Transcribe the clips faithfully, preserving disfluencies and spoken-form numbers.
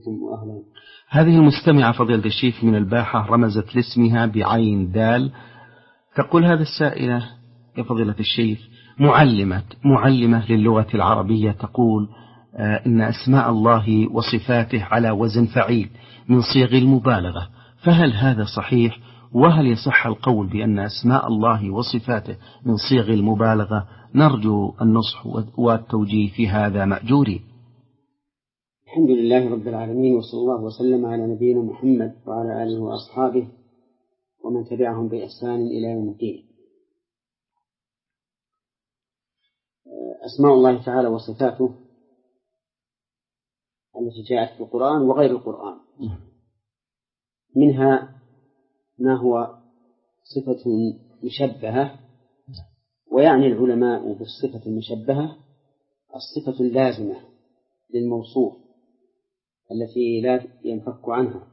بكم وأهلا. هذه المستمعة فضيلة الشيخ من الباحة رمزت لاسمها بعين دال، تقول هذا السائلة يا فضيلة الشيخ معلمة معلمة للغة العربية، تقول آه إن أسماء الله وصفاته على وزن فعيل من صيغ المبالغة، فهل هذا صحيح؟ وهل يصح القول بأن أسماء الله وصفاته من صيغ المبالغة؟ نرجو النصح والتوجيه في هذا مأجورين. الحمد لله رب العالمين، وصلى الله وسلم على نبينا محمد وعلى آله وأصحابه ومن تبعهم بإحسان إلى يوم الدين. أسماء الله تعالى وصفاته التي جاءت في القرآن وغير القرآن، منها ما هو صفة مشبهة، ويعني العلماء بالصفة المشبهة الصفة اللازمة للموصوف التي لا ينفك عنها،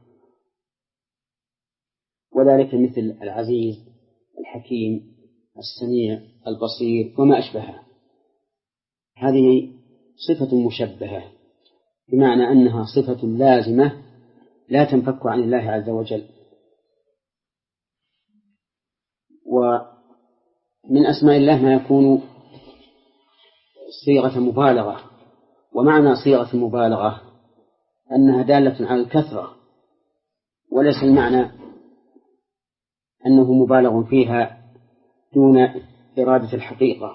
وذلك مثل العزيز، الحكيم، السميع، البصير وما أشبهها. هذه صفة مشبهة بمعنى أنها صفة لازمة لا تنفك عن الله عز وجل. ومن أسماء الله ما يكون صيغة مبالغة، ومعنى صيغة المبالغة أنها دالة على الكثرة، وليس المعنى أنه مبالغ فيها دون إرادة الحقيقة،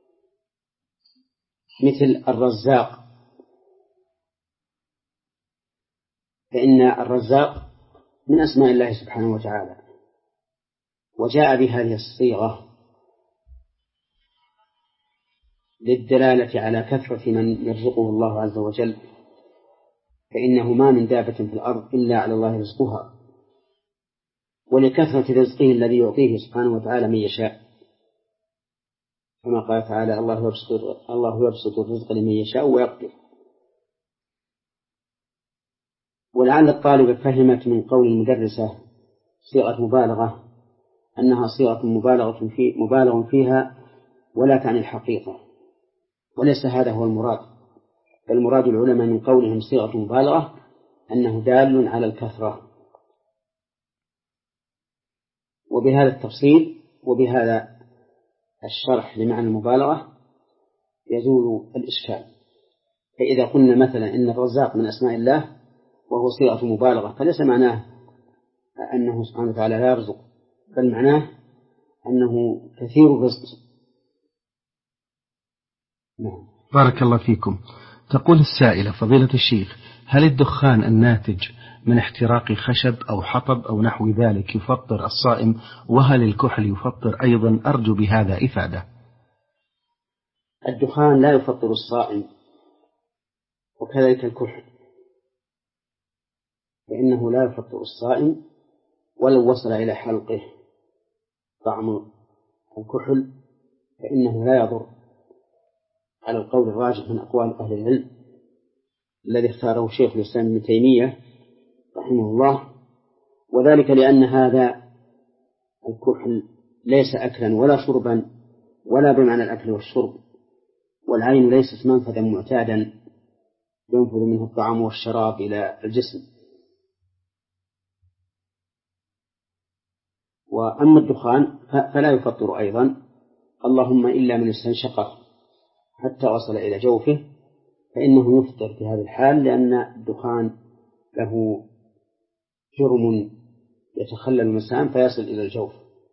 مثل الرزاق، فإن الرزاق من أسماء الله سبحانه وتعالى، وجاء بهذه الصيغة للدلالة على كثرة من يرزقه الله عز وجل، فإنه ما من دابة في الأرض إلا على الله رزقها، ولكثرة رزقه الذي يعطيه سبحانه وتعالى من يشاء، كما قال تعالى الله يبسط, الله يبسط الرزق لمن يشاء ويقدر. ولعل الطالب فهمت من قول المدرسة صيغة مبالغة أنها صيغة مبالغة في مبالغ فيها ولا تعني الحقيقة، وليس هذا هو المراد، بل المراد العلماء من قولهم صيغة مبالغة أنه دال على الكثرة. وبهذا التفصيل وبهذا الشرح لمعنى المبالغة يزول الإشكال. فإذا قلنا مثلا إن الرزاق من أسماء الله وهو صيغة مبالغة، فليس معناه أنه سبحانه وتعالى لا يرزق، بل معناه أنه كثير الرزق. نعم. بارك الله فيكم. تقول السائلة فضيلة الشيخ هل الدخان الناتج من احتراق خشب أو حطب أو نحو ذلك يفطر الصائم؟ وهل الكحل يفطر أيضا؟ أرجو بهذا إفادة. الدخان لا يفطر الصائم، وكذلك الكحل، فإنه لا يفطر الصائم ولو وصل إلى حلقه طعم الكحل، فإنه لا يضر على القول الراجح من أقوال أهل العلم الذي اختاره شيخ الإسلام ابن تيمية رحمه الله، وذلك لأن هذا الكحل ليس أكلا ولا شربا ولا بمعنى الأكل والشرب، والعين ليست منفذا معتادا ينفذ منه الطعام والشراب إلى الجسم. وأما الدخان فلا يفطر أيضا، اللهم إلا من استنشقه حتى وصل إلى جوفه فإنه يفطر في هذه الحال، لأن الدخان له جرم يتخلل المسام فيصل إلى الجوف،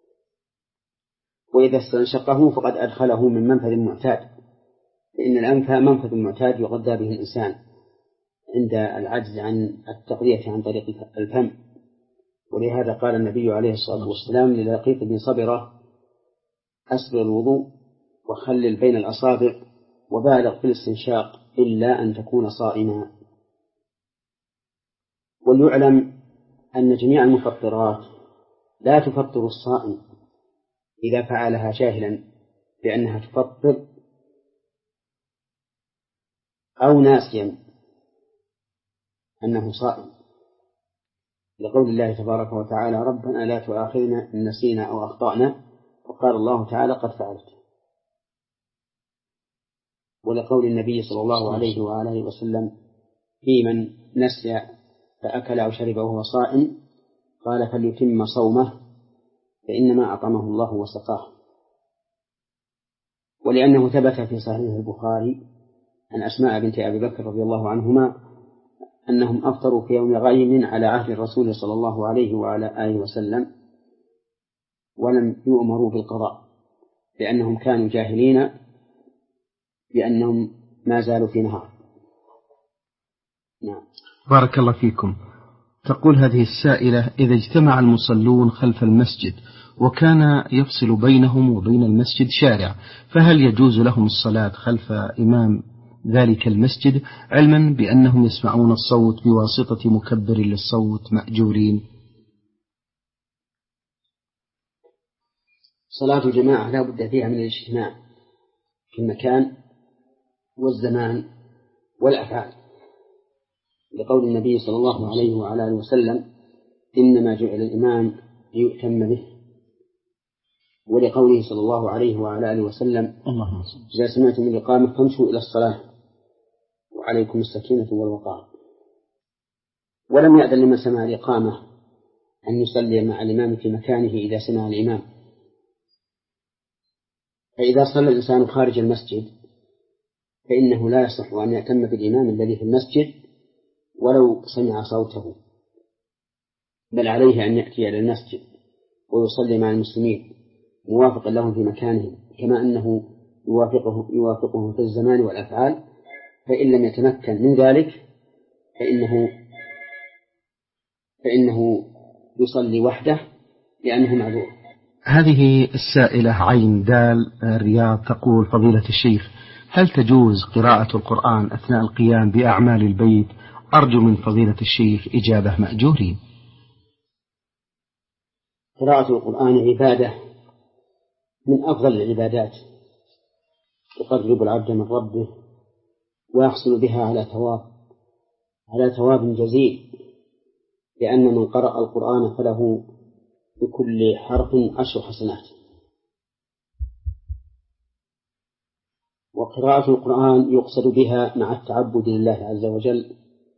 وإذا استنشقه فقد أدخله من منفذ معتاد، لأن الأنف منفذ معتاد يغذى به الإنسان عند العجز عن التغذية عن طريق الفم. ولهذا قال النبي عليه الصلاة والسلام للقيط بن صبرة أسبغ الوضوء وخلل بين الأصابع وبالغ في الاستنشاق إلا أن تكون صائما. وليعلم أن جميع المفطرات لا تفطر الصائم إذا فعلها جاهلا بأنها تفطر أو ناسيا أنه صائم، لقول الله تبارك وتعالى ربنا لا تؤاخذنا إن نسينا أو أخطأنا، وقال الله تعالى قد فعلت، ولقول النبي صلى الله عليه وآله وسلم في من نسي فأكل أو شرب وهو صائم قال فليتم صومه فإنما أطعمه الله وسقاه. ولأنه ثبت في صحيح البخاري عن أسماء بنت أبي بكر رضي الله عنهما أنهم أفطروا في يوم غيم على عهد الرسول صلى الله عليه وعلى آله وسلم ولم يؤمروا بالقضاء لأنهم كانوا جاهلين بأنهم ما زالوا في نهار. نعم. بارك الله فيكم. تقول هذه السائلة: إذا اجتمع المصلون خلف المسجد وكان يفصل بينهم وبين المسجد شارع، فهل يجوز لهم الصلاة خلف إمام ذلك المسجد علما بأنهم يسمعون الصوت بواسطة مكبر للصوت مأجورين؟ صلاة الجماعة لا بد فيها من الاجتماع في المكان والزمان والأفعال، لقول النبي صلى الله عليه وعلى آله وسلم: إنما جعل الإمام ليؤتم به، ولقوله صلى الله عليه وعلى آله وسلم: إذا سمعتم الإقامة فامشوا إلى الصلاة وعليكم السكينة والوقار. ولم يأذن لمن سمع الإقامة أن يصلي مع الإمام في مكانه إذا سمع الإمام. فإذا صلى الإنسان خارج المسجد فإنه لا يصح أن يأتم بالإمام الذي في المسجد ولو سمع صوته، بل عليه أن يأتي إلى المسجد ويصلي مع المسلمين موافقا لهم في مكانهم، كما أنه يوافقه يوافقهم في الزمان والأفعال. فإن لم يتمكن من ذلك فإنه فإنه يصلي وحده لأنه معذور. هذه السائلة عين دال الرياض تقول: فضيلة الشيخ، هل تجوز قراءة القرآن أثناء القيام بأعمال البيت؟ أرجو من فضيلة الشيخ إجابة مأجورين. قراءة القرآن عبادة من أفضل العبادات، تقرب العبد من ربه ويحصل بها على ثواب على ثواب جزيل، لأن من قرأ القرآن فله بكل حرف عشر حسنات. وقراءة القرآن يقصد بها مع التعبد لله عز وجل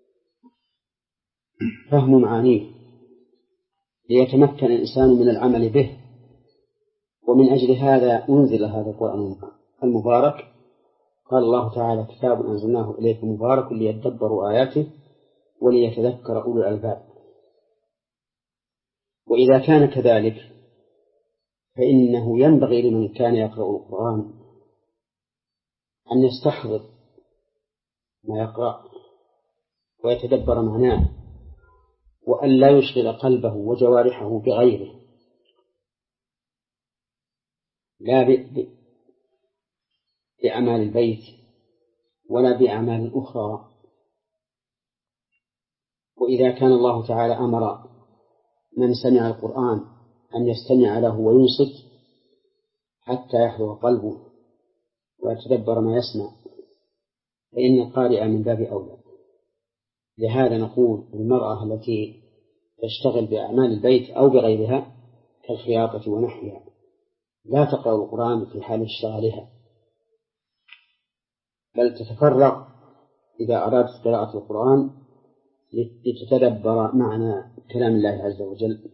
فهم معانيه ليتمكن الإنسان من العمل به، ومن أجل هذا أنزل هذا القرآن المبارك. قال الله تعالى: كتاب أنزلناه إليك مبارك ليدبروا آياته وليتذكر أولو الألباب. وإذا كان كذلك فإنه ينبغي لمن كان يقرأ القرآن أن يستحضر ما يقرأ ويتدبر معناه، وأن لا يشغل قلبه وجوارحه بغيره، لا بأعمال البيت ولا بأعمال أخرى. وإذا كان الله تعالى أمر من سمع القرآن أن يستمع له وينصت حتى يحضر قلبه ويتدبر ما يسمع، فإن القارئ من باب أولى. لهذا نقول للمرأة التي تشتغل بأعمال البيت أو بغيرها كالخياطة ونحوها لا تقرأ القرآن في حال اشتغالها، بل تتفرغ إذا أرادت قراءة القرآن لتتدبر معنى كلام الله عز وجل.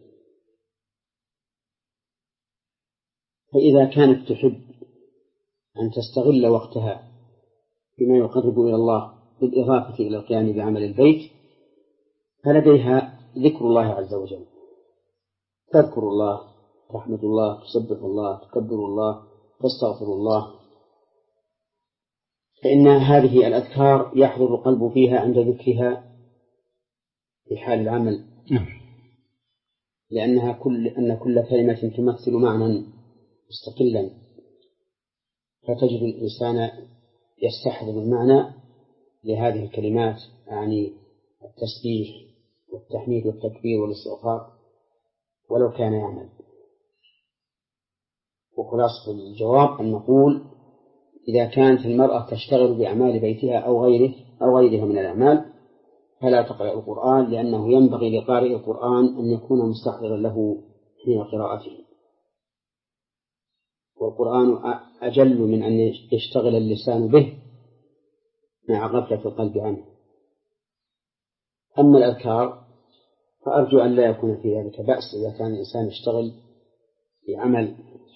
فإذا كانت تحب أن تستغل وقتها بما يقرب إلى الله بالإضافة إلى القيام بعمل البيت فلديها ذكر الله عز وجل، تذكر الله، تحمد الله، تسبح الله، تكبر الله، تستغفر الله، فإن هذه الأذكار يحضر القلب فيها عند ذكرها في حال العمل، لأنها كل أن كل كلمة تمثل معنى مستقلا، فتجد الإنسان يستحضر المعنى لهذه الكلمات، يعني التسبيح والتحميد والتكبير والاستغفار ولو كان يعمل. وخلاصة الجواب أن نقول: إذا كانت المرأة تشتغل بأعمال بيتها أو غيره أو غيرها من الأعمال فلا تقرأ القرآن، لأنه ينبغي لقارئ القرآن أن يكون مستحضرا له حين قراءته، والقرآن أجل من أن يشتغل اللسان به مع غفلة القلب عنه. أما الأذكار فأرجو أن لا يكون في ذلك بأس إذا كان الإنسان يشتغل في عمل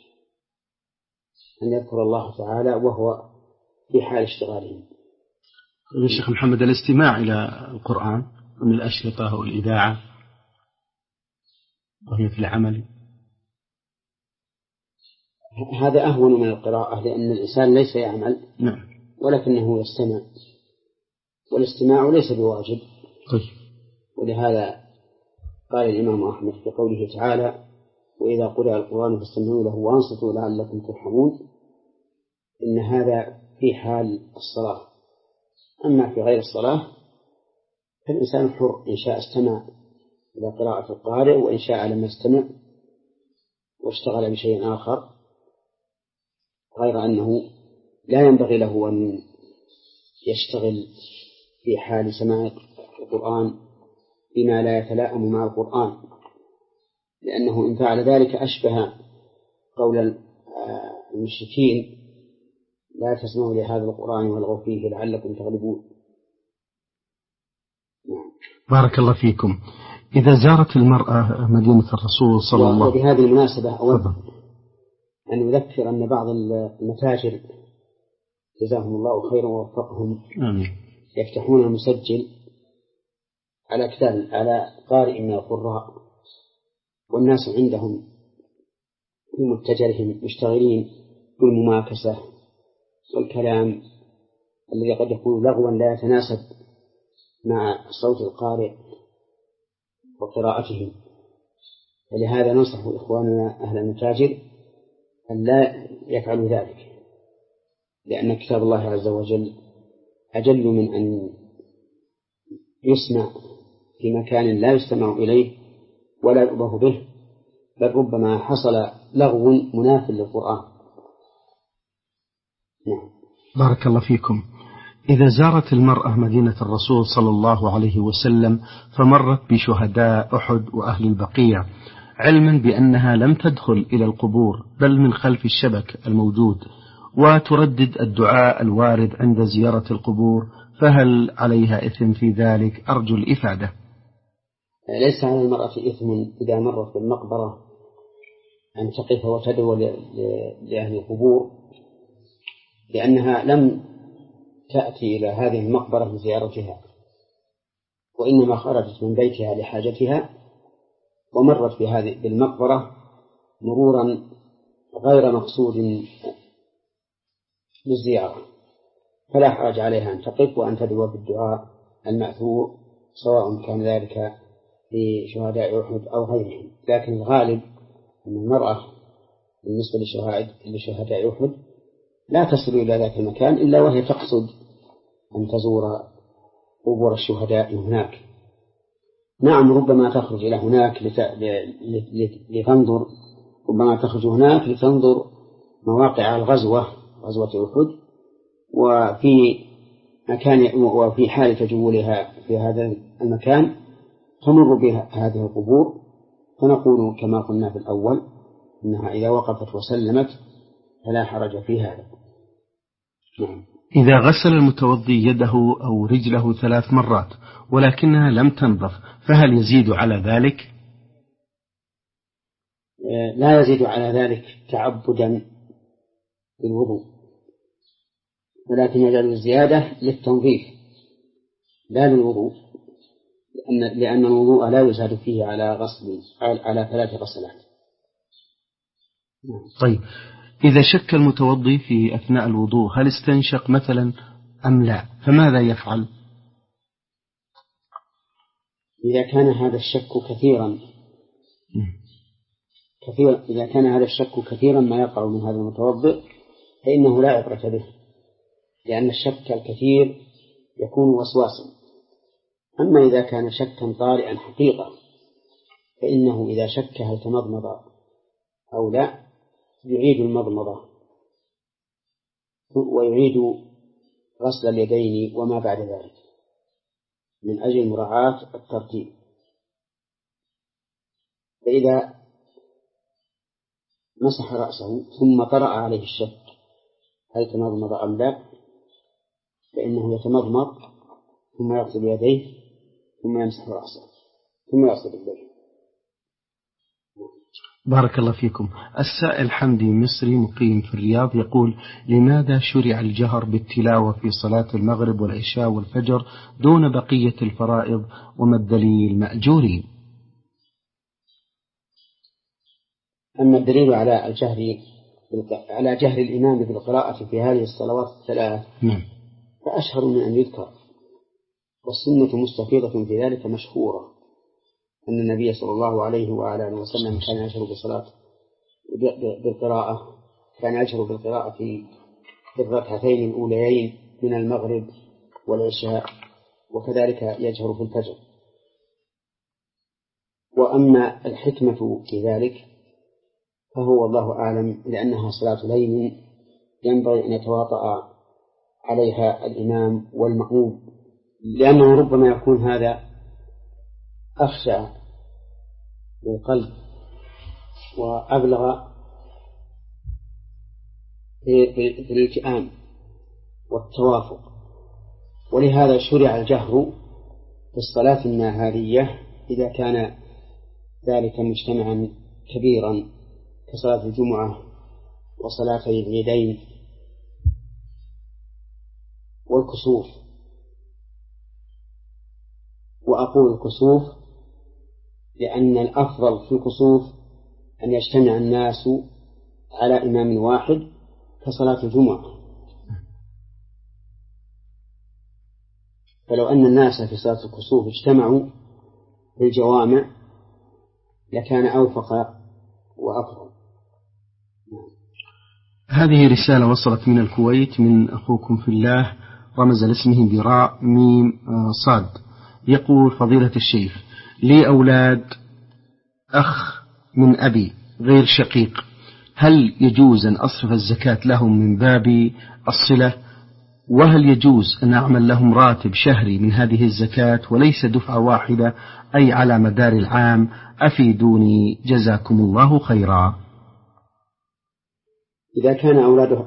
أن يذكر الله تعالى وهو في حال اشتغاله. الشيخ محمد، الاستماع إلى القرآن من الأشرطة والإذاعة وهي في العمل هذا أهون من القراءة، لأن الإنسان ليس يعمل نعم ولكنه يستمع، والاستماع ليس بواجب. طيب. ولهذا قال الإمام أحمد في قوله تعالى: وإذا قرأ القرآن فاستمعوا له وأنصتوا لعلكم ترحمون، إن هذا في حال الصلاة. أما في غير الصلاة فالإنسان حر، إن شاء استمع إلى قراءة القارئ وإن شاء لم يستمع واشتغل بشيء آخر، غير أنه لا ينبغي له أن يشتغل في حال سماع القرآن بما لا يتلائم مع القرآن، لأنه إن فعل ذلك أشبه قول المشركين: لا تسمعوا لهذا القرآن والغوا فيه لعلكم تغلبون. بارك الله فيكم. إذا زارت المرأة مدينة الرسول صلى الله عليه وسلم، وبهذه المناسبة أود أن أذكر أن بعض المتاجر جزاهم الله خيرا ووفقهم يفتحون المسجل على كتاب على قارئ من القراء، والناس عندهم في متجرهم مشتغلين بالمماكسة والكلام الذي قد يكون لغوا لا يتناسب مع صوت القارئ وقراءته. فلهذا ننصح إخواننا أهل المتاجر أن لا يفعلوا ذلك، لأن كتاب الله عز وجل أجل من أن يسمع في مكان لا يستمع إليه ولا يؤبه به، بل ربما حصل لغو مناف للقرآن. نعم. بارك الله فيكم. إذا زارت المرأة مدينة الرسول صلى الله عليه وسلم فمرت بشهداء أحد وأهل البقيع، علما بأنها لم تدخل إلى القبور بل من خلف الشبك الموجود، وتردد الدعاء الوارد عند زيارة القبور، فهل عليها إثم في ذلك؟ أرجو الإفادة. ليس على المرأة إثم إذا مرت بالمقبرة أن تقف وتدعو لأهل القبور، لأنها لم تأتي إلى هذه المقبرة لزيارتها، وإنما خرجت من بيتها لحاجتها ومرت بهذه بالمقبرة مرورا غير مقصود للزيارة، فلا حرج عليها أن تقف وأن تدعو بالدعاء المأثور، سواء كان ذلك لشهداء أحد أو غيرهم. لكن الغالب أن المرأة بالنسبة لشهداء أحد لا تصل إلى ذاك المكان إلا وهي تقصد أن تزور قبور الشهداء هناك. نعم، ربما تخرج إلى هناك لتنظر ربما تخرج هناك لتنظر مواقع الغزوة، غزوة أحد، وفي مكان وفي حال تجولها في هذا المكان تمر بها هذه القبور، فنقول كما قلنا في الأول إنها إذا وقفت وسلمت فلا حرج في هذا. نعم. إذا غسل المتوضي يده أو رجله ثلاث مرات ولكنها لم تنظف، فهل يزيد على ذلك؟ لا يزيد على ذلك تعبدا بالوضوء، ولكن يجعل الزيادة للتنظيف لا للوضوء، لأن لأن الوضوء لا يزاد فيه على غسل على ثلاث غسلات. طيب، إذا شك المتوضي في أثناء الوضوء هل استنشق مثلا أم لا، فماذا يفعل؟ إذا كان هذا الشك كثيرا كثيرا إذا كان هذا الشك كثيرا ما يقع من هذا المتوضئ فإنه لا عبرة به، لأن الشك الكثير يكون وسواسا. أما إذا كان شكا طارئا حقيقة فإنه إذا شك هل تمضمض أو لا يعيد المضمضة ويعيد غسل اليدين وما بعد ذلك من أجل مراعاة الترتيب. فإذا مسح رأسه ثم طرأ عليه الشك هل تمضمض أم لا، فإنه يتمضمض ثم يغسل يديه ثم يمسح رأسه ثم يغسل رجليه. بارك الله فيكم. السائل حمدي مصري مقيم في الرياض يقول: لماذا شرع الجهر بالتلاوة في صلاة المغرب والعشاء والفجر دون بقية الفرائض، وما الدليل مأجورين؟ أما الدليل على الجهر على جهر الإمام بالقراءة في هذه الصلوات الثلاث فأشهر من أن يذكر، والسنة مستفيضة في ذلك مشهورة، أن النبي صلى الله عليه وعلى آله وسلم كان يجهر بالصلاة بالقراءة كان يجهر بالقراءة في الركعتين الأوليين من المغرب والعشاء، وكذلك يجهر في الفجر. وأما الحكمة في ذلك فهو الله أعلم، لأنها صلاة ليل ينبغي أن يتواطأ عليها الإمام والمأموم، لأنه ربما يكون هذا أخشع للقلب وأبلغ في الالتئام والتوافق. ولهذا شرع الجهر في الصلاة النهارية إذا كان ذلك مجتمعا كبيرا كصلاة الجمعة وصلاتي العيدين والكسوف. وأقول الكسوف لأن الأفضل في الكسوف أن يجتمع الناس على إمام واحد كصلاة الجمعة، فلو أن الناس في صلاة الكسوف اجتمعوا في الجوامع لكان أوفق وأفضل. هذه رسالة وصلت من الكويت من أخوكم في الله، رمز لاسمه براء ميم صاد، يقول: فضيلة الشيخ، لي أولاد أخ من أبي غير شقيق، هل يجوز أن أصرف الزكاة لهم من باب الصلة؟ وهل يجوز أن أعمل لهم راتب شهري من هذه الزكاة وليس دفعة واحدة أي على مدار العام؟ أفيدوني جزاكم الله خيرا. إذا كان أولاد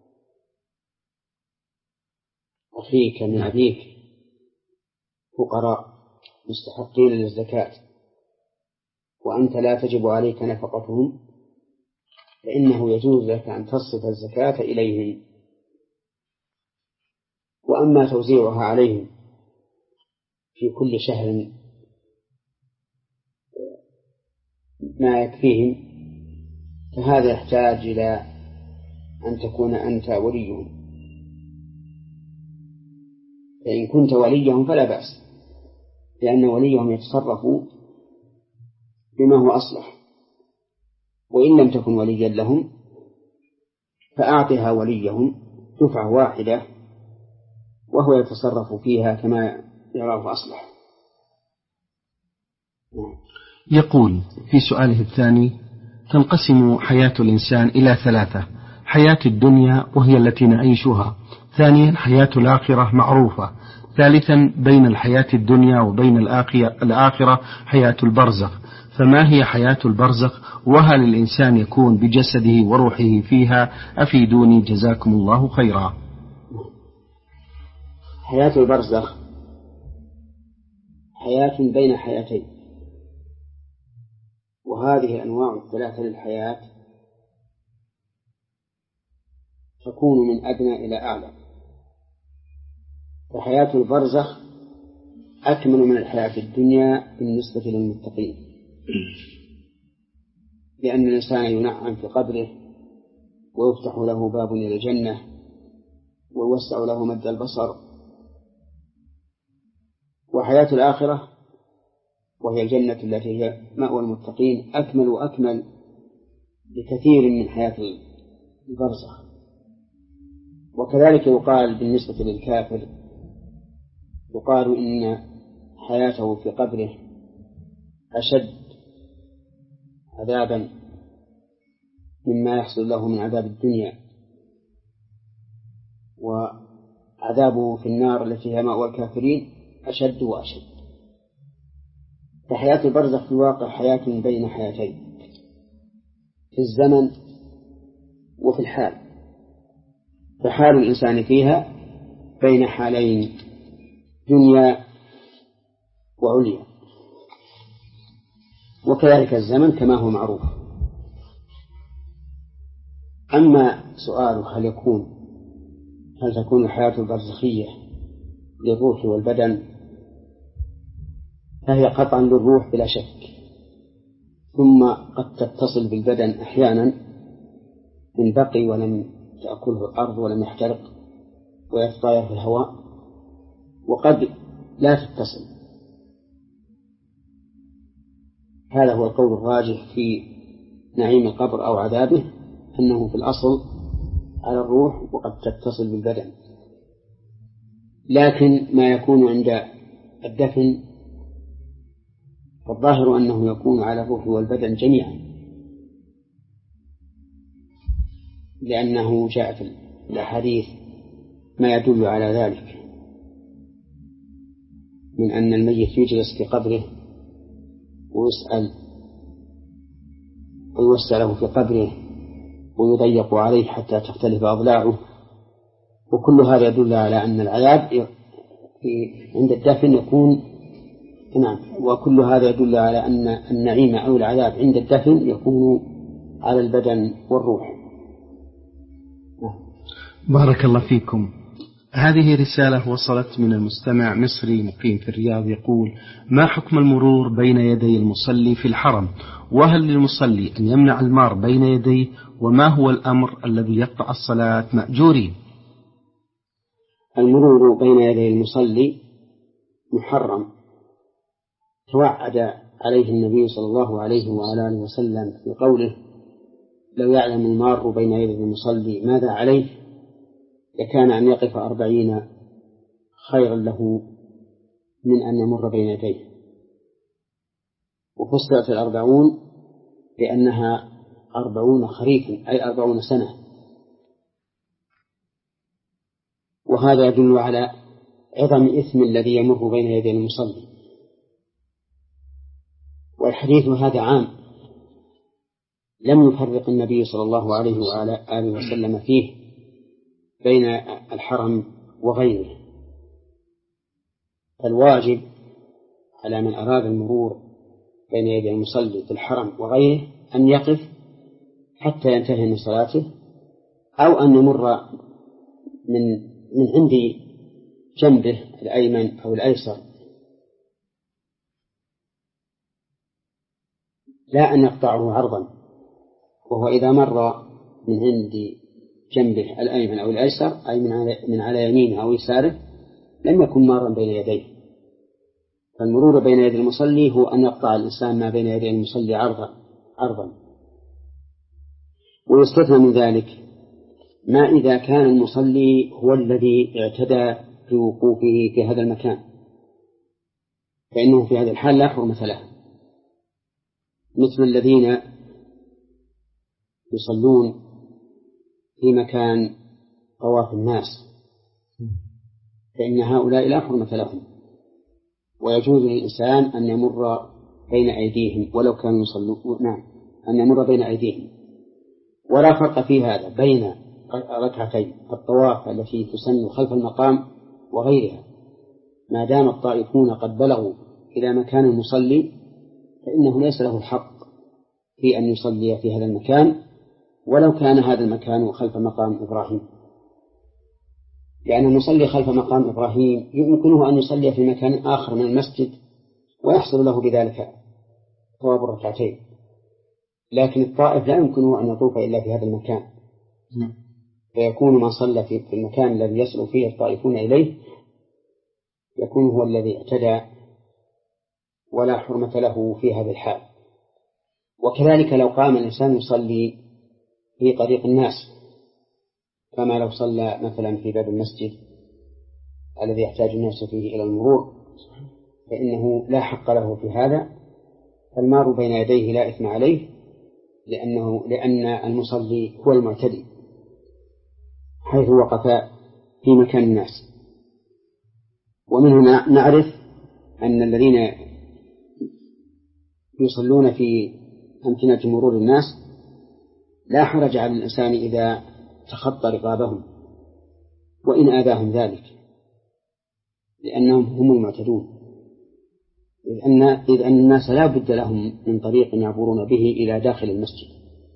أخيك من أبيك فقراء مستحقين للزكاة وأنت لا تجب عليك نفقتهم، فإنه يجوز لك أن تصرف الزكاة إليهم. وأما توزيعها عليهم في كل شهر ما يكفيهم فهذا يحتاج إلى أن تكون أنت وليهم، فإن كنت وليهم فلا بأس، لأن وليهم يتصرف بما هو أصلح. وإن لم تكن وليا لهم فأعطها وليهم دفعة واحدة وهو يتصرف فيها كما يراه أصلح. يقول في سؤاله الثاني: تنقسم حياة الإنسان إلى ثلاثة: حياة الدنيا وهي التي نعيشها، ثانيا حياة الآخرة معروفة، ثالثا بين الحياة الدنيا وبين الآخرة حياة البرزخ، فما هي حياة البرزخ؟ وهل الإنسان يكون بجسده وروحه فيها؟ أفيدوني جزاكم الله خيرا. حياة البرزخ حياة بين حياتين، وهذه أنواع الثلاثة للحياة تكون من أدنى إلى أعلى. فحياة البرزخ أكمل من الحياة الدنيا بالنسبة للمتقين، لأن الإنسان ينعم في قبره ويفتح له باب إلى الجنة ويوسع له مد البصر. وحياة الآخرة وهي الجنة التي هي مأوى المتقين أكمل وأكمل بكثير من حياة البرزخ. وكذلك يقال بالنسبة للكافر، يقال إن حياته في قبره أشد عذابا مما يحصل له من عذاب الدنيا، وعذابه في النار التي هي مأوى الكافرين أشد وأشد. فحياة البرزخ في الواقع حياة بين حياتين في الزمن وفي الحال، فحال الإنسان فيها بين حالين: دنيا وعليا، وكذلك الزمن كما هو معروف. أما سؤاله هل يكون هل تكون الحياة البرزخية للروح والبدن، فهي قطعا للروح بلا شك، ثم قد تتصل بالبدن أحيانا إن بقي ولم تأكله الأرض ولم يحترق ويتطاير في الهواء، وقد لا تتصل. هذا هو القول الراجح في نعيم القبر أو عذابه، أنه في الأصل على الروح وقد تتصل بالبدن. لكن ما يكون عند الدفن فالظاهر أنه يكون على الروح والبدن جميعا، لأنه جاء في الأحاديث ما يدل على ذلك من أن الميت يجلس في قبره ويسأل ويوسع له في قبره ويضيق عليه حتى تختلف أضلاعه، وكل هذا يدل على أن العذاب عند الدفن يكون نعم وكل هذا يدل على أن النعيم أو العذاب عند الدفن يكون على البدن والروح. بارك الله فيكم. هذه رسالة وصلت من المستمع مصري مقيم في الرياض يقول: ما حكم المرور بين يدي المصلي في الحرم؟ وهل للمصلي أن يمنع المار بين يديه؟ وما هو الأمر الذي يقطع الصلاة مأجورين؟ المرور بين يدي المصلي محرم، توعد عليه النبي صلى الله عليه وعلى آله وسلم في قوله: لو يعلم المار بين يدي المصلي ماذا عليه لكان أن يقف أربعين خيرا له من أن يمر بين يديه. وفصلت الأربعون لأنها أربعون خريفا أي أربعون سنة، وهذا يدل على عظم إثم الذي يمر بين يدي المصلي. والحديث هذا عام، لم يفرق النبي صلى الله عليه وعلى آله وسلم فيه بين الحرم وغيره. فالواجب على من أراد المرور بين يدي المصلي في الحرم وغيره أن يقف حتى ينتهي من صلاته، أو أن يمر من من عند جنبه الأيمن أو الأيسر، لا أن يقطعه عرضا. وهو إذا مر من عند جنبه الأيمن أو الأيسر أي من على يمينه أو يساره لم يكن مارا بين يديه. فالمرور بين يدي المصلي هو أن يقطع الإنسان ما بين يدي المصلي عرضا عرضا. ويستثنى من ذلك ما إذا كان المصلي هو الذي اعتدى في وقوفه في هذا المكان، فإنه في هذا الحال لا حرمة له، مثل الذين يصلون في مكان طواف الناس، فإن هؤلاء لا حرمة لهم، ويجوز للإنسان أن يمر بين أيديهم ولو كانوا يصلون، نعم أن يمر بين أيديهم. ولا فرق في هذا بين ركعتين الطواف التي تسن خلف المقام وغيرها، ما دام الطائفون قد بلغوا إلى مكان المصلي فإنه ليس له الحق في أن يصلي في هذا المكان ولو كان هذا المكان خلف مقام إبراهيم، لأن المصلي خلف مقام إبراهيم يمكنه أن يصلي في مكان آخر من المسجد ويحصل له بذلك ثواب الركعتين، لكن الطائف لا يمكنه أن يطوف إلا في هذا المكان، فيكون من صلى في المكان الذي يصل فيه الطائفون إليه يكون هو الذي اعتدى ولا حرمة له في هذا الحال. وكذلك لو قام الإنسان يصلي في طريق الناس، كما لو صلى مثلا في باب المسجد الذي يحتاج الناس فيه إلى المرور، فإنه لا حق له في هذا، فالمار بين يديه لا إثم عليه، لأنه لأن المصلي هو المعتدي حيث وقف في مكان الناس. ومنه نعرف أن الذين يصلون في أمكنة مرور الناس لا حرج على الإنسان إذا تخطى رقابهم وإن آذاهم ذلك، لأنهم هم المعتدون. إذ أن, إذ أن الناس لا بد لهم من طريق يعبرون به إلى داخل المسجد.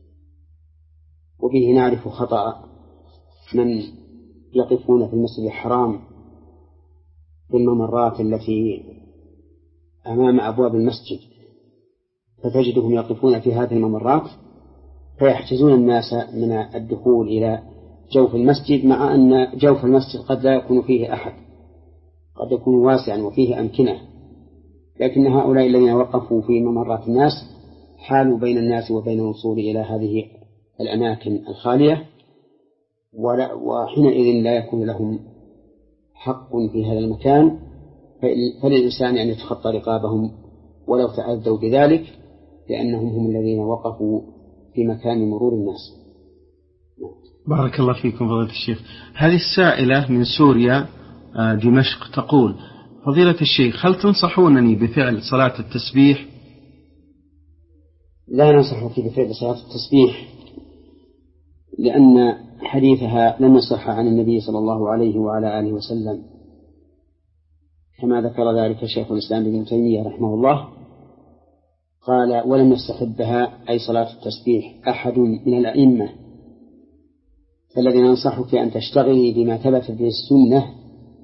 وبه نعرف خطأ من يقفون في المسجد الحرام في الممرات التي أمام أبواب المسجد، فتجدهم يقفون في هذه الممرات فيحجزون الناس من الدخول إلى جوف المسجد، مع أن جوف المسجد قد لا يكون فيه أحد، قد يكون واسعا وفيه أمكنة، لكن هؤلاء الذين وقفوا في ممرات الناس حالوا بين الناس وبين الوصول إلى هذه الأماكن الخالية، وحينئذ لا يكون لهم حق في هذا المكان، فللإنسان أن يتخطى رقابهم ولو تأذوا بذلك، لأنهم هم الذين وقفوا في مكان مرور الناس. بارك الله فيكم فضيلة الشيخ. هذه السائلة من سوريا دمشق تقول: فضيلة الشيخ، هل تنصحونني بفعل صلاة التسبيح؟ لا ننصحك بفعل صلاة التسبيح، لأن حديثها لم يصح عن النبي صلى الله عليه وعلى آله وسلم، كما ذكر ذلك شيخ الإسلام ابن تيمية رحمه الله، قال: ولم يستحبها أي صلاة التسبيح أحد من الأئمة. فالذي ننصحك أن تشتغلي بما ثبت به السنة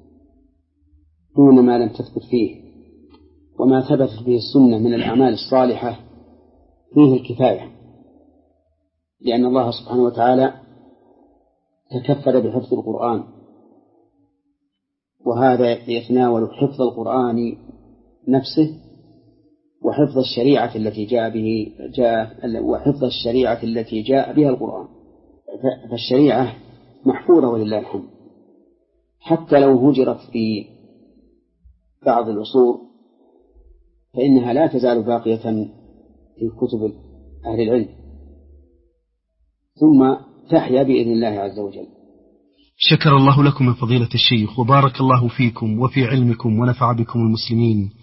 دون ما لم تثبت فيه، وما ثبت به السنة من الأعمال الصالحة فيه الكفاية، لأن الله سبحانه وتعالى تكفل بحفظ القرآن، وهذا يتناول حفظ القرآن نفسه وحفظ الشريعة التي جاء به جاء وحفظ الشريعة التي جاء بها القرآن. فالشريعة محفوظة ولله الحمد، حتى لو هجرت في بعض العصور فإنها لا تزال باقية في كتب أهل العلم، ثم تحيا بإذن الله عز وجل. شكر الله لكم من فضيلة الشيخ، وبارك الله فيكم وفي علمكم ونفع بكم المسلمين.